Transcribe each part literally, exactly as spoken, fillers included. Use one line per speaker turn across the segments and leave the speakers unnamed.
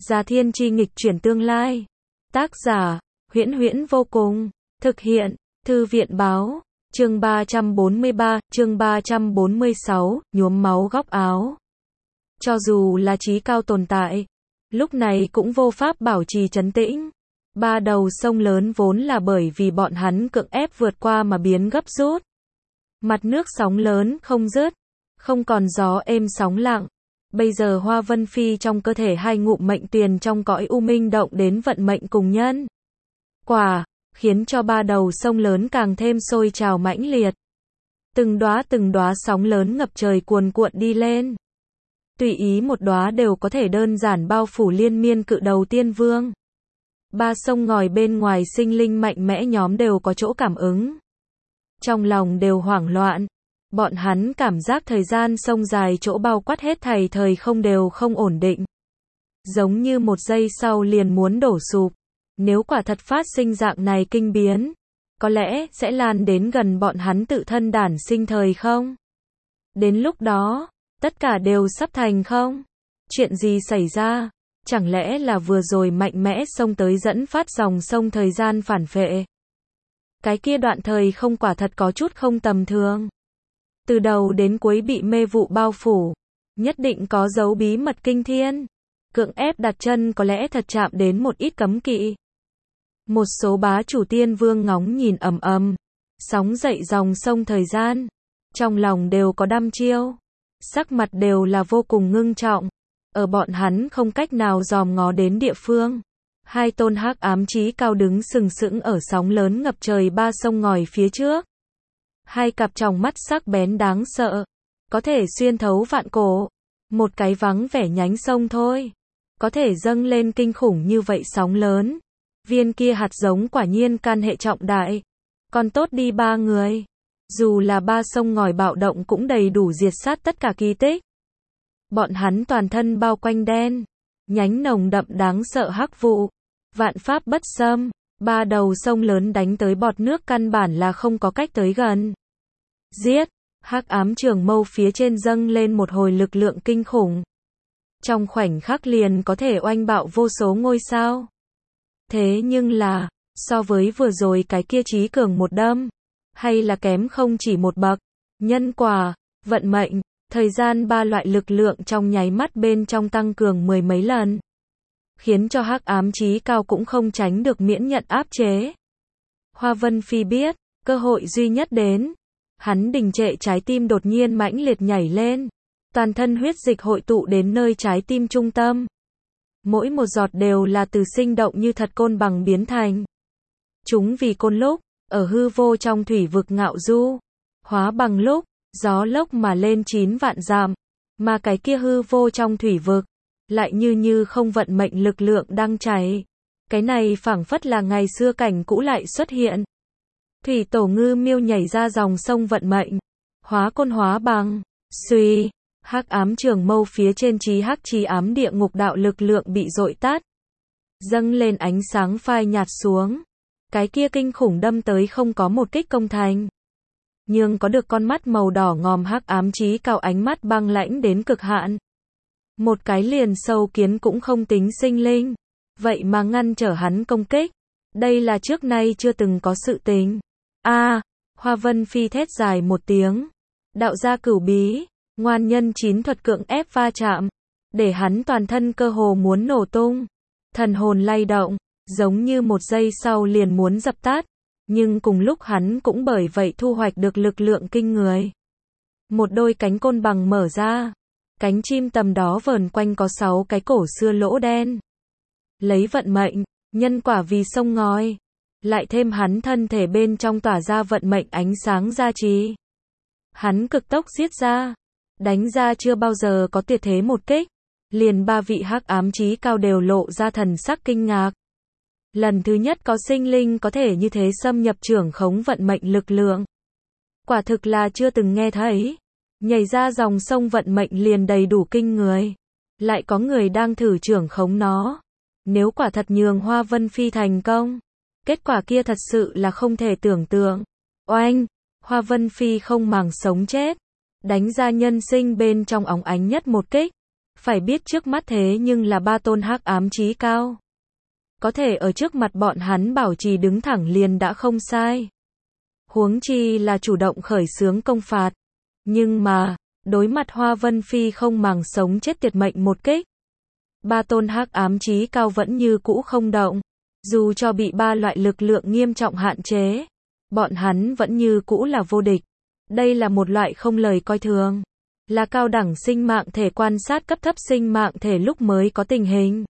Gia Thiên Chi nghịch chuyển tương lai. Tác giả, Huyễn Huyễn vô cùng. Thực hiện, Thư viện báo. Chương ba trăm bốn mươi ba, chương ba trăm bốn mươi sáu, nhuốm máu góc áo. Cho dù là trí cao tồn tại, lúc này cũng vô pháp bảo trì trấn tĩnh. Ba đầu sông lớn vốn là bởi vì bọn hắn cưỡng ép vượt qua mà biến gấp rút. Mặt nước sóng lớn không dứt, không còn gió êm sóng lặng. Bây giờ Hoa Vân Phi trong cơ thể hai ngụm mệnh tuyền trong cõi u minh động đến vận mệnh cùng nhân quả, khiến cho ba đầu sông lớn càng thêm sôi trào mãnh liệt. Từng đóa từng đóa sóng lớn ngập trời cuồn cuộn đi lên. Tùy ý một đóa đều có thể đơn giản bao phủ liên miên cự đầu tiên vương. Ba sông ngòi bên ngoài sinh linh mạnh mẽ nhóm đều có chỗ cảm ứng. Trong lòng đều hoảng loạn. Bọn hắn cảm giác thời gian sông dài chỗ bao quát hết thảy thời không đều không ổn định. Giống như một giây sau liền muốn đổ sụp. Nếu quả thật phát sinh dạng này kinh biến, có lẽ sẽ lan đến gần bọn hắn tự thân đản sinh thời không. Đến lúc đó, tất cả đều sắp thành không. Chuyện gì xảy ra? Chẳng lẽ là vừa rồi mạnh mẽ xông tới dẫn phát dòng sông thời gian phản phệ? Cái kia đoạn thời không quả thật có chút không tầm thường. Từ đầu đến cuối bị mê vụ bao phủ, nhất định có dấu bí mật kinh thiên. Cưỡng ép đặt chân có lẽ thật chạm đến một ít cấm kỵ. Một số bá chủ tiên vương ngóng nhìn ầm ầm, sóng dậy dòng sông thời gian, trong lòng đều có đăm chiêu, sắc mặt đều là vô cùng ngưng trọng. Ở bọn hắn không cách nào dòm ngó đến địa phương, hai tôn hắc ám chí cao đứng sừng sững ở sóng lớn ngập trời ba sông ngòi phía trước. Hai cặp tròng mắt sắc bén đáng sợ, có thể xuyên thấu vạn cổ. Một cái vắng vẻ nhánh sông thôi, có thể dâng lên kinh khủng như vậy sóng lớn. Viên kia hạt giống quả nhiên can hệ trọng đại. Còn tốt đi ba người. Dù là ba sông ngòi bạo động cũng đầy đủ diệt sát tất cả kỳ tích. Bọn hắn toàn thân bao quanh đen, nhánh nồng đậm đáng sợ hắc vụ. Vạn pháp bất xâm, ba đầu sông lớn đánh tới bọt nước căn bản là không có cách tới gần. Giết, hắc ám trường mâu phía trên dâng lên một hồi lực lượng kinh khủng. Trong khoảnh khắc liền có thể oanh bạo vô số ngôi sao. Thế nhưng là, so với vừa rồi cái kia chí cường một đâm, hay là kém không chỉ một bậc. Nhân quả, vận mệnh, thời gian ba loại lực lượng trong nháy mắt bên trong tăng cường mười mấy lần. Khiến cho hắc ám chí cao cũng không tránh được miễn nhận áp chế. Hoa Vân Phi biết, cơ hội duy nhất đến. Hắn đình trệ trái tim đột nhiên mãnh liệt nhảy lên. Toàn thân huyết dịch hội tụ đến nơi trái tim trung tâm. Mỗi một giọt đều là từ sinh động như thật côn bằng biến thành. Chúng vì côn lúc, ở hư vô trong thủy vực ngạo du. Hóa bằng lúc, gió lốc mà lên chín vạn dặm. Mà cái kia hư vô trong thủy vực, lại như như không vận mệnh lực lượng đang chảy. Cái này phảng phất là ngày xưa cảnh cũ lại xuất hiện. Thủy tổ ngư miêu nhảy ra dòng sông vận mệnh. Hóa côn hóa bằng. Suy. Hắc ám trường mâu phía trên chí hắc chí ám địa ngục đạo lực lượng bị dội tát. Dâng lên ánh sáng phai nhạt xuống. Cái kia kinh khủng đâm tới không có một kích công thành. Nhưng có được con mắt màu đỏ ngòm hắc ám chí cao ánh mắt băng lãnh đến cực hạn. Một cái liền sâu kiến cũng không tính sinh linh. Vậy mà ngăn trở hắn công kích. Đây là trước nay chưa từng có sự tình. A, à, Hoa Vân Phi thét dài một tiếng. Đạo gia cửu bí. Ngoan nhân chín thuật cưỡng ép va chạm, để hắn toàn thân cơ hồ muốn nổ tung. Thần hồn lay động, giống như một giây sau liền muốn dập tắt. Nhưng cùng lúc hắn cũng bởi vậy thu hoạch được lực lượng kinh người. Một đôi cánh côn bằng mở ra. Cánh chim tầm đó vờn quanh có sáu cái cổ xưa lỗ đen. Lấy vận mệnh, nhân quả vì sông ngòi. Lại thêm hắn thân thể bên trong tỏa ra vận mệnh ánh sáng gia trì. Hắn cực tốc giết ra. Đánh ra chưa bao giờ có tuyệt thế một kích. Liền ba vị hắc ám chí cao đều lộ ra thần sắc kinh ngạc. Lần thứ nhất có sinh linh có thể như thế xâm nhập trưởng khống vận mệnh lực lượng. Quả thực là chưa từng nghe thấy. Nhảy ra dòng sông vận mệnh liền đầy đủ kinh người. Lại có người đang thử trưởng khống nó. Nếu quả thật nhường Hoa Vân Phi thành công, kết quả kia thật sự là không thể tưởng tượng. Oanh, Hoa Vân Phi không màng sống chết. Đánh ra nhân sinh bên trong óng ánh nhất một kích. Phải biết trước mắt thế nhưng là ba tôn hắc ám chí cao. Có thể ở trước mặt bọn hắn bảo trì đứng thẳng liền đã không sai. Huống chi là chủ động khởi xướng công phạt. Nhưng mà, đối mặt Hoa Vân Phi không màng sống chết tuyệt mệnh một kích. Ba tôn hắc ám chí cao vẫn như cũ không động. Dù cho bị ba loại lực lượng nghiêm trọng hạn chế, bọn hắn vẫn như cũ là vô địch. Đây là một loại không lời coi thường. Là cao đẳng sinh mạng thể quan sát cấp thấp sinh mạng thể lúc mới có tình hình.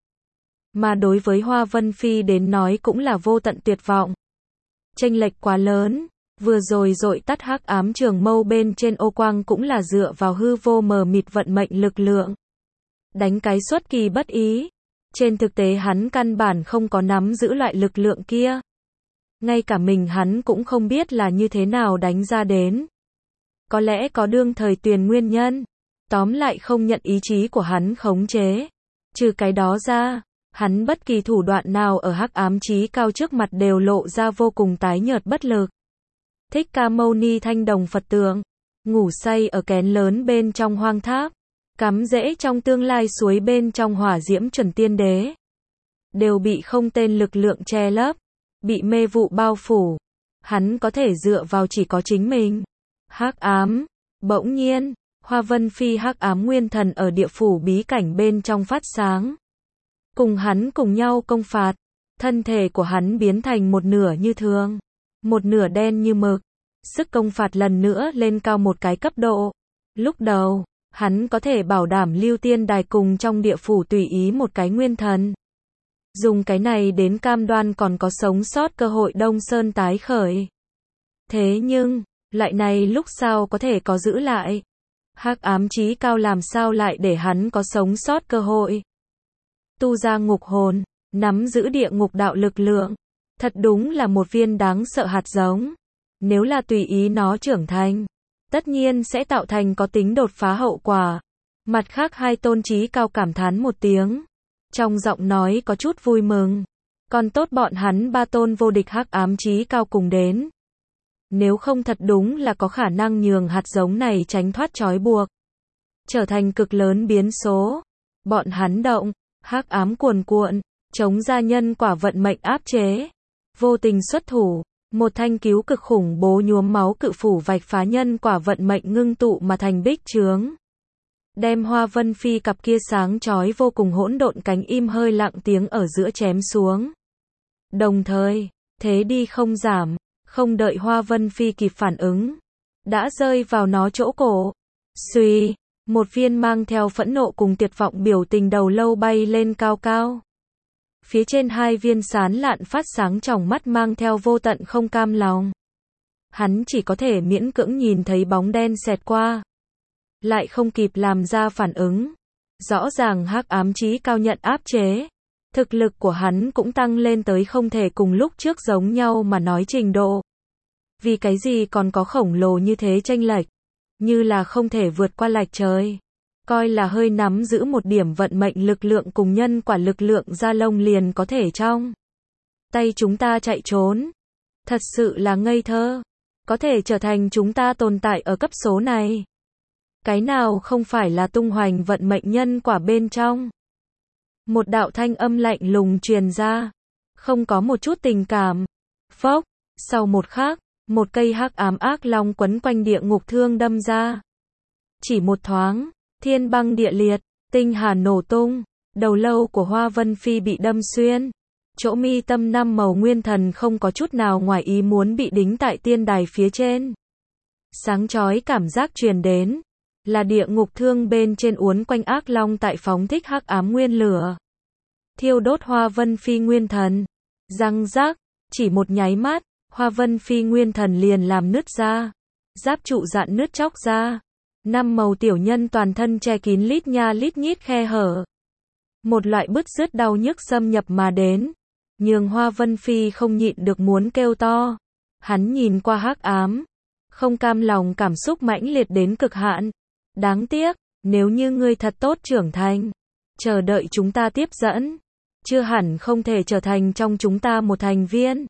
Mà đối với Hoa Vân Phi đến nói cũng là vô tận tuyệt vọng. Chênh lệch quá lớn. Vừa rồi dội tắt hắc ám trường mâu bên trên ô quang cũng là dựa vào hư vô mờ mịt vận mệnh lực lượng. Đánh cái xuất kỳ bất ý. Trên thực tế hắn căn bản không có nắm giữ loại lực lượng kia. Ngay cả mình hắn cũng không biết là như thế nào đánh ra đến. Có lẽ có đương thời tuyền nguyên nhân. Tóm lại không nhận ý chí của hắn khống chế. Trừ cái đó ra, hắn bất kỳ thủ đoạn nào ở hắc ám chí cao trước mặt đều lộ ra vô cùng tái nhợt bất lực. Thích Ca Mâu Ni thanh đồng Phật tượng, ngủ say ở kén lớn bên trong hoang tháp, cắm rễ trong tương lai suối bên trong hỏa diễm chuẩn tiên đế. Đều bị không tên lực lượng che lấp, bị mê vụ bao phủ. Hắn có thể dựa vào chỉ có chính mình. Hắc ám, bỗng nhiên, Hoa Vân Phi hắc ám nguyên thần ở địa phủ bí cảnh bên trong phát sáng. Cùng hắn cùng nhau công phạt, thân thể của hắn biến thành một nửa như thường, một nửa đen như mực. Sức công phạt lần nữa lên cao một cái cấp độ. Lúc đầu, hắn có thể bảo đảm lưu tiên đài cùng trong địa phủ tùy ý một cái nguyên thần. Dùng cái này đến cam đoan còn có sống sót cơ hội Đông Sơn tái khởi. Thế nhưng, loại này lúc sau có thể có giữ lại. Hắc ám chí cao làm sao lại để hắn có sống sót cơ hội. Tu ra ngục hồn, nắm giữ địa ngục đạo lực lượng. Thật đúng là một viên đáng sợ hạt giống. Nếu là tùy ý nó trưởng thành, tất nhiên sẽ tạo thành có tính đột phá hậu quả. Mặt khác hai tôn chí cao cảm thán một tiếng. Trong giọng nói có chút vui mừng. Còn tốt bọn hắn ba tôn vô địch hắc ám chí cao cùng đến. Nếu không thật đúng là có khả năng nhường hạt giống này tránh thoát trói buộc. Trở thành cực lớn biến số. Bọn hắn động, hắc ám cuồn cuộn, chống ra nhân quả vận mệnh áp chế. Vô tình xuất thủ. Một thanh cứu cực khủng bố nhuốm máu cự phủ vạch phá nhân quả vận mệnh ngưng tụ mà thành bích chướng. Đem Hoa Vân Phi cặp kia sáng chói vô cùng hỗn độn cánh im hơi lặng tiếng ở giữa chém xuống. Đồng thời, thế đi không giảm, không đợi Hoa Vân Phi kịp phản ứng. Đã rơi vào nó chỗ cổ. Xuy, một viên mang theo phẫn nộ cùng tuyệt vọng biểu tình đầu lâu bay lên cao cao. Phía trên hai viên sán lạn phát sáng tròng mắt mang theo vô tận không cam lòng. Hắn chỉ có thể miễn cưỡng nhìn thấy bóng đen xẹt qua. Lại không kịp làm ra phản ứng. Rõ ràng hắc ám chí cao nhận áp chế. Thực lực của hắn cũng tăng lên tới không thể cùng lúc trước giống nhau mà nói trình độ. Vì cái gì còn có khổng lồ như thế chênh lệch. Như là không thể vượt qua lệch trời. Coi là hơi nắm giữ một điểm vận mệnh lực lượng cùng nhân quả lực lượng ra lông liền có thể trong tay chúng ta chạy trốn. Thật sự là ngây thơ. Có thể trở thành chúng ta tồn tại ở cấp số này. Cái nào không phải là tung hoành vận mệnh nhân quả bên trong. Một đạo thanh âm lạnh lùng truyền ra. Không có một chút tình cảm. Phốc, sau một khắc, một cây hắc ám ác long quấn quanh địa ngục thương đâm ra. Chỉ một thoáng. Thiên băng địa liệt, tinh hà nổ tung, đầu lâu của Hoa Vân Phi bị đâm xuyên. Chỗ mi tâm năm màu nguyên thần không có chút nào ngoài ý muốn bị đính tại tiên đài phía trên. Sáng chói cảm giác truyền đến, là địa ngục thương bên trên uốn quanh ác long tại phóng thích hắc ám nguyên lửa. Thiêu đốt Hoa Vân Phi nguyên thần. Răng rác, chỉ một nháy mắt, Hoa Vân Phi nguyên thần liền làm nứt ra. Giáp trụ dạn nứt chóc ra. Năm màu tiểu nhân toàn thân che kín lít nha lít nhít khe hở. Một loại bứt rứt đau nhức xâm nhập mà đến. Nhường Hoa Vân Phi không nhịn được muốn kêu to. Hắn nhìn qua hắc ám. Không cam lòng cảm xúc mãnh liệt đến cực hạn. Đáng tiếc, nếu như ngươi thật tốt trưởng thành. Chờ đợi chúng ta tiếp dẫn. Chưa hẳn không thể trở thành trong chúng ta một thành viên.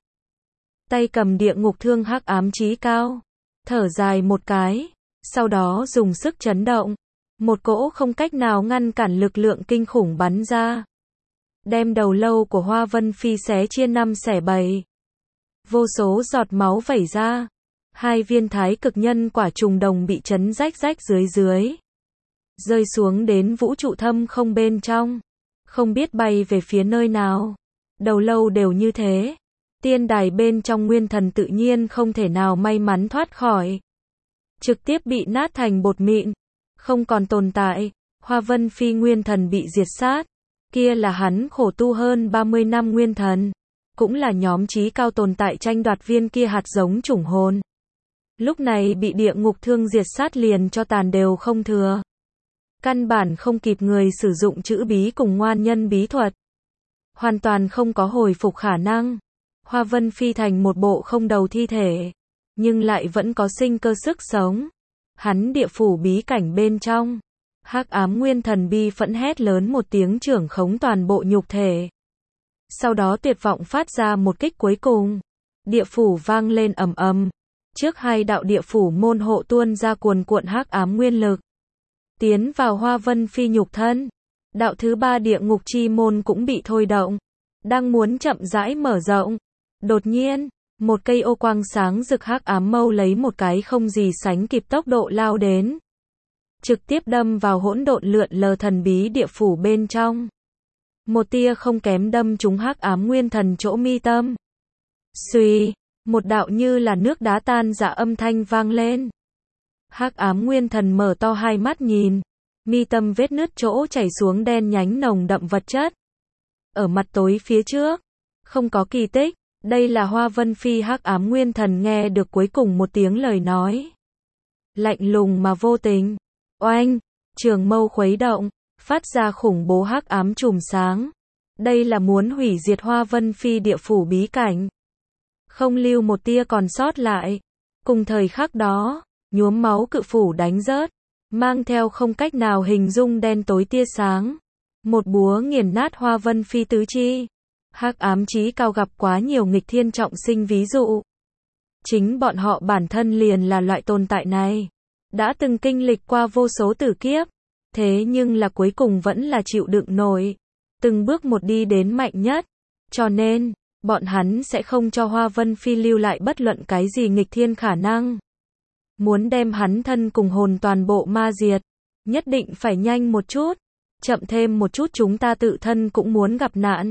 Tay cầm địa ngục thương hắc ám chí cao. Thở dài một cái. Sau đó dùng sức chấn động. Một cỗ không cách nào ngăn cản lực lượng kinh khủng bắn ra. Đem đầu lâu của Hoa Vân Phi xé chia năm xẻ bảy. Vô số giọt máu vẩy ra. Hai viên thái cực nhân quả trùng đồng bị chấn rách rách dưới dưới. Rơi xuống đến vũ trụ thâm không bên trong. Không biết bay về phía nơi nào. Đầu lâu đều như thế. Tiên đài bên trong nguyên thần tự nhiên không thể nào may mắn thoát khỏi. Trực tiếp bị nát thành bột mịn. Không còn tồn tại. Hoa Vân Phi nguyên thần bị diệt sát. Kia là hắn khổ tu hơn ba mươi năm nguyên thần. Cũng là nhóm trí cao tồn tại tranh đoạt viên kia hạt giống chủng hồn. Lúc này bị địa ngục thương diệt sát liền cho tàn đều không thừa. Căn bản không kịp người sử dụng chữ bí cùng ngoan nhân bí thuật. Hoàn toàn không có hồi phục khả năng. Hoa Vân Phi thành một bộ không đầu thi thể. Nhưng lại vẫn có sinh cơ sức sống. Hắn địa phủ bí cảnh bên trong. Hắc ám nguyên thần bi phẫn hét lớn một tiếng trưởng khống toàn bộ nhục thể. Sau đó tuyệt vọng phát ra một kích cuối cùng. Địa phủ vang lên ầm ầm. Trước hai đạo địa phủ môn hộ tuôn ra cuồn cuộn hắc ám nguyên lực. Tiến vào Hoa Vân Phi nhục thân. Đạo thứ ba địa ngục chi môn cũng bị thôi động. Đang muốn chậm rãi mở rộng. Đột nhiên, một cây ô quang sáng rực hắc ám mâu lấy một cái không gì sánh kịp tốc độ lao đến. Trực tiếp đâm vào hỗn độn lượn lờ thần bí địa phủ bên trong. Một tia không kém đâm trúng hắc ám nguyên thần chỗ mi tâm. Xuy, một đạo như là nước đá tan rã âm thanh vang lên. Hắc ám nguyên thần mở to hai mắt nhìn, mi tâm vết nứt chỗ chảy xuống đen nhánh nồng đậm vật chất. Ở mặt tối phía trước, không có kỳ tích, đây là Hoa Vân Phi hắc ám nguyên thần nghe được cuối cùng một tiếng lời nói. Lạnh lùng mà vô tình. Oanh, trường mâu khuấy động, phát ra khủng bố hắc ám chùm sáng. Đây là muốn hủy diệt Hoa Vân Phi địa phủ bí cảnh. Không lưu một tia còn sót lại. Cùng thời khắc đó, nhuốm máu cự phủ đánh rớt, mang theo không cách nào hình dung đen tối tia sáng. Một búa nghiền nát Hoa Vân Phi tứ chi. Hắc ám chí cao gặp quá nhiều nghịch thiên trọng sinh ví dụ. Chính bọn họ bản thân liền là loại tồn tại này. Đã từng kinh lịch qua vô số tử kiếp. Thế nhưng là cuối cùng vẫn là chịu đựng nổi. Từng bước một đi đến mạnh nhất. Cho nên, bọn hắn sẽ không cho Hoa Vân Phi lưu lại bất luận cái gì nghịch thiên khả năng. Muốn đem hắn thân cùng hồn toàn bộ ma diệt. Nhất định phải nhanh một chút. Chậm thêm một chút chúng ta tự thân cũng muốn gặp nạn.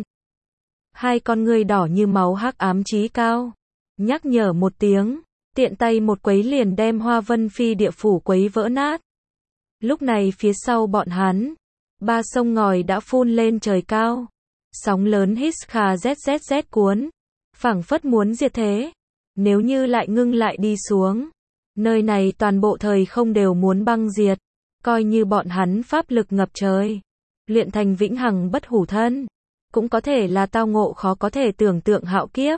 Hai con ngươi đỏ như máu hắc ám chí cao. Nhắc nhở một tiếng. Tiện tay một quấy liền đem Hoa Vân Phi địa phủ quấy vỡ nát. Lúc này phía sau bọn hắn. Ba sông ngòi đã phun lên trời cao. Sóng lớn hít khà zzz cuốn. Phảng phất muốn diệt thế. Nếu như lại ngưng lại đi xuống. Nơi này toàn bộ thời không đều muốn băng diệt. Coi như bọn hắn pháp lực ngập trời. Luyện thành vĩnh hằng bất hủ thân. Cũng có thể là tao ngộ khó có thể tưởng tượng hạo kiếp.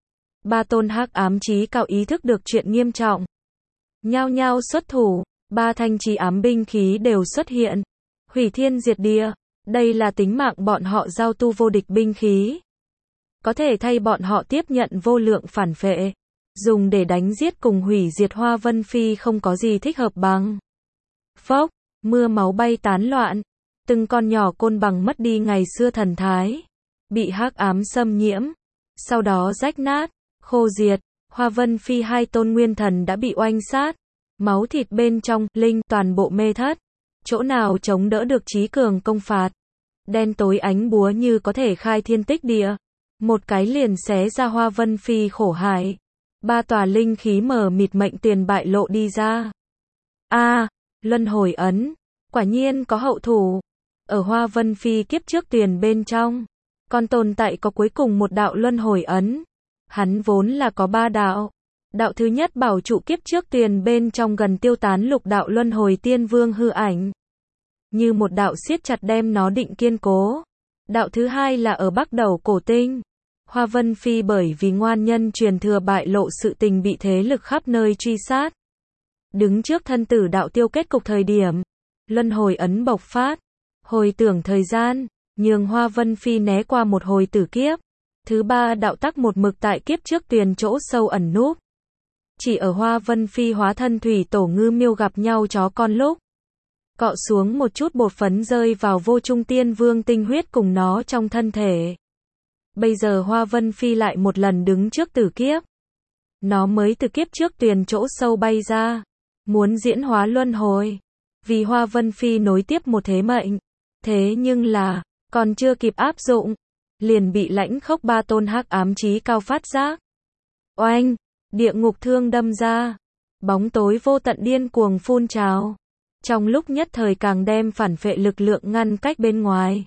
Ba tôn hắc ám chí cao ý thức được chuyện nghiêm trọng. Nhao nhao xuất thủ. Ba thanh chí ám binh khí đều xuất hiện. Hủy thiên diệt địa. Đây là tính mạng bọn họ giao tu vô địch binh khí. Có thể thay bọn họ tiếp nhận vô lượng phản phệ. Dùng để đánh giết cùng hủy diệt Hoa Vân Phi không có gì thích hợp bằng. Phốc, mưa máu bay tán loạn. Từng con nhỏ côn bằng mất đi ngày xưa thần thái. Bị hắc ám xâm nhiễm. Sau đó rách nát, khô diệt. Hoa Vân Phi hai tôn nguyên thần đã bị oanh sát. Máu thịt bên trong, linh, toàn bộ mê thất. Chỗ nào chống đỡ được trí cường công phạt. Đen tối ánh búa như có thể khai thiên tích địa. Một cái liền xé ra Hoa Vân Phi khổ hải. Ba tòa linh khí mờ mịt mệnh tiền bại lộ đi ra. A, à, luân hồi ấn. Quả nhiên có hậu thủ. Ở Hoa Vân Phi kiếp trước tiền bên trong. Còn tồn tại có cuối cùng một đạo luân hồi ấn. Hắn vốn là có ba đạo. Đạo thứ nhất bảo trụ kiếp trước tiền bên trong gần tiêu tán lục đạo luân hồi tiên vương hư ảnh. Như một đạo siết chặt đem nó định kiên cố. Đạo thứ hai là ở bắc đầu cổ tinh. Hoa Vân Phi bởi vì ngoan nhân truyền thừa bại lộ sự tình bị thế lực khắp nơi truy sát. Đứng trước thân tử đạo tiêu kết cục thời điểm. Luân hồi ấn bộc phát. Hồi tưởng thời gian. Nhường Hoa Vân Phi né qua một hồi tử kiếp. Thứ ba đạo tắc một mực tại kiếp trước tiền chỗ sâu ẩn núp. Chỉ ở Hoa Vân Phi hóa thân thủy tổ ngư miêu gặp nhau chó con lúc. cọ xuống một chút bột phấn rơi vào vô trung tiên vương tinh huyết cùng nó trong thân thể. Bây giờ Hoa Vân Phi lại một lần đứng trước tử kiếp. Nó mới từ kiếp trước tuyền chỗ sâu bay ra, muốn diễn hóa luân hồi. Vì Hoa Vân Phi nối tiếp một thế mệnh. Thế nhưng là, còn chưa kịp áp dụng, liền bị lãnh khốc ba tôn hắc ám chí cao phát giác. Oanh, địa ngục thương đâm ra, bóng tối vô tận điên cuồng phun trào. Trong lúc nhất thời càng đem phản phệ lực lượng ngăn cách bên ngoài.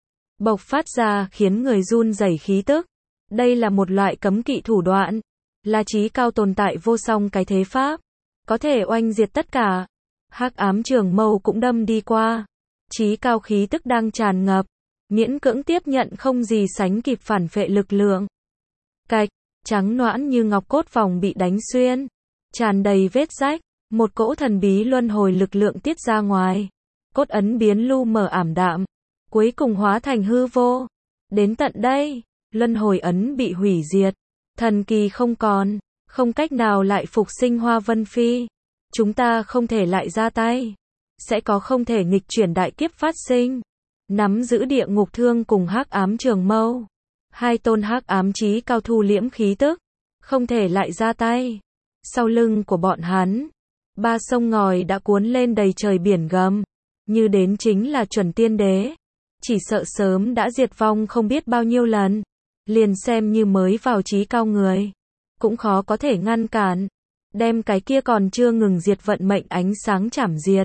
Bộc phát ra khiến người run rẩy khí tức. Đây là một loại cấm kỵ thủ đoạn. Là chí cao tồn tại vô song cái thế pháp. Có thể oanh diệt tất cả. Hắc ám trường mâu cũng đâm đi qua. Chí cao khí tức đang tràn ngập. Miễn cưỡng tiếp nhận không gì sánh kịp phản phệ lực lượng. Cạch, trắng noãn như ngọc cốt vòng bị đánh xuyên. Tràn đầy vết rách. Một cỗ thần bí luân hồi lực lượng tiết ra ngoài. Cốt ấn biến lu mờ ảm đạm. Cuối cùng hóa thành hư vô. Đến tận đây, luân hồi ấn bị hủy diệt. Thần kỳ không còn. Không cách nào lại phục sinh Hoa Vân Phi. Chúng ta không thể lại ra tay. Sẽ có không thể nghịch chuyển đại kiếp phát sinh. Nắm giữ địa ngục thương cùng hắc ám trường mâu. Hai tôn hắc ám chí cao thu liễm khí tức. Không thể lại ra tay. Sau lưng của bọn hắn, ba sông ngòi đã cuốn lên đầy trời biển gầm. Như đến chính là chuẩn tiên đế. Chỉ sợ sớm đã diệt vong không biết bao nhiêu lần. Liền xem như mới vào chí cao người. Cũng khó có thể ngăn cản. Đem cái kia còn chưa ngừng diệt vận mệnh ánh sáng chảm diệt.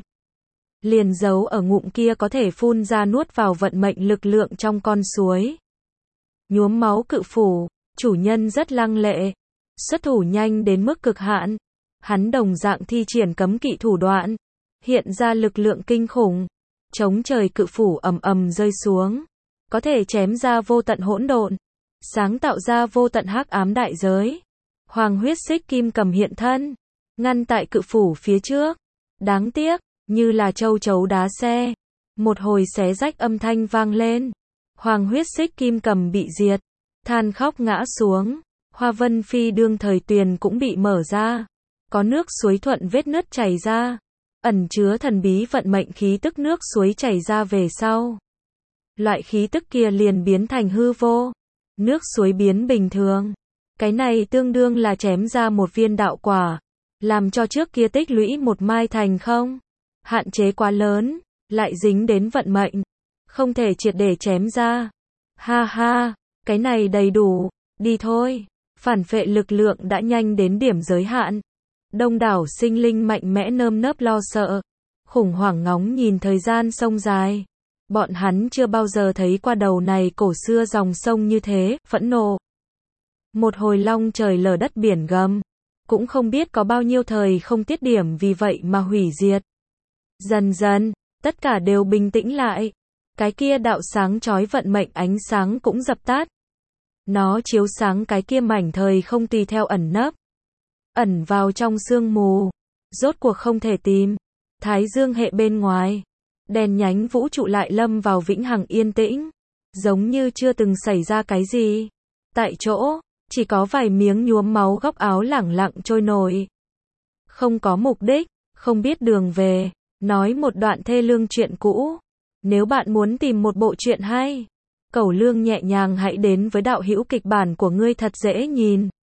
Liền giấu ở ngụm kia có thể phun ra nuốt vào vận mệnh lực lượng trong con suối. Nhuốm máu cự phủ, chủ nhân rất lăng lệ. Xuất thủ nhanh đến mức cực hạn. Hắn đồng dạng thi triển cấm kỵ thủ đoạn. Hiện ra lực lượng kinh khủng. Chống trời cự phủ ầm ầm rơi xuống. Có thể chém ra vô tận hỗn độn. Sáng tạo ra vô tận hắc ám đại giới. Hoàng huyết xích kim cầm hiện thân. Ngăn tại cự phủ phía trước. Đáng tiếc, như là châu chấu đá xe. Một hồi xé rách âm thanh vang lên. Hoàng huyết xích kim cầm bị diệt. Than khóc ngã xuống. Hoa Vân Phi đương thời tuyền cũng bị mở ra. Có nước suối thuận vết nứt chảy ra. Ẩn chứa thần bí vận mệnh khí tức nước suối chảy ra về sau. Loại khí tức kia liền biến thành hư vô. Nước suối biến bình thường. Cái này tương đương là chém ra một viên đạo quả. Làm cho trước kia tích lũy một mai thành không. Hạn chế quá lớn. Lại dính đến vận mệnh. Không thể triệt để chém ra. Ha ha, cái này đầy đủ. Đi thôi. Phản phệ lực lượng đã nhanh đến điểm giới hạn. Đông đảo sinh linh mạnh mẽ nơm nớp lo sợ. Khủng hoảng ngóng nhìn thời gian sông dài. Bọn hắn chưa bao giờ thấy qua đầu này cổ xưa dòng sông như thế, phẫn nộ. Một hồi long trời lở đất biển gầm. Cũng không biết có bao nhiêu thời không tiết điểm vì vậy mà hủy diệt. Dần dần, tất cả đều bình tĩnh lại. Cái kia đạo sáng chói vận mệnh ánh sáng cũng dập tắt. Nó chiếu sáng cái kia mảnh thời không tùy theo ẩn nấp. Ẩn vào trong sương mù. Rốt cuộc không thể tìm. Thái dương hệ bên ngoài. Đèn nhánh vũ trụ lại lâm vào vĩnh hằng yên tĩnh. Giống như chưa từng xảy ra cái gì. Tại chỗ, chỉ có vài miếng nhuốm máu góc áo lẳng lặng trôi nổi. Không có mục đích, không biết đường về. Nói một đoạn thê lương chuyện cũ. Nếu bạn muốn tìm một bộ truyện hay, Cẩu Lương nhẹ nhàng hãy đến với đạo hữu kịch bản của ngươi thật dễ nhìn.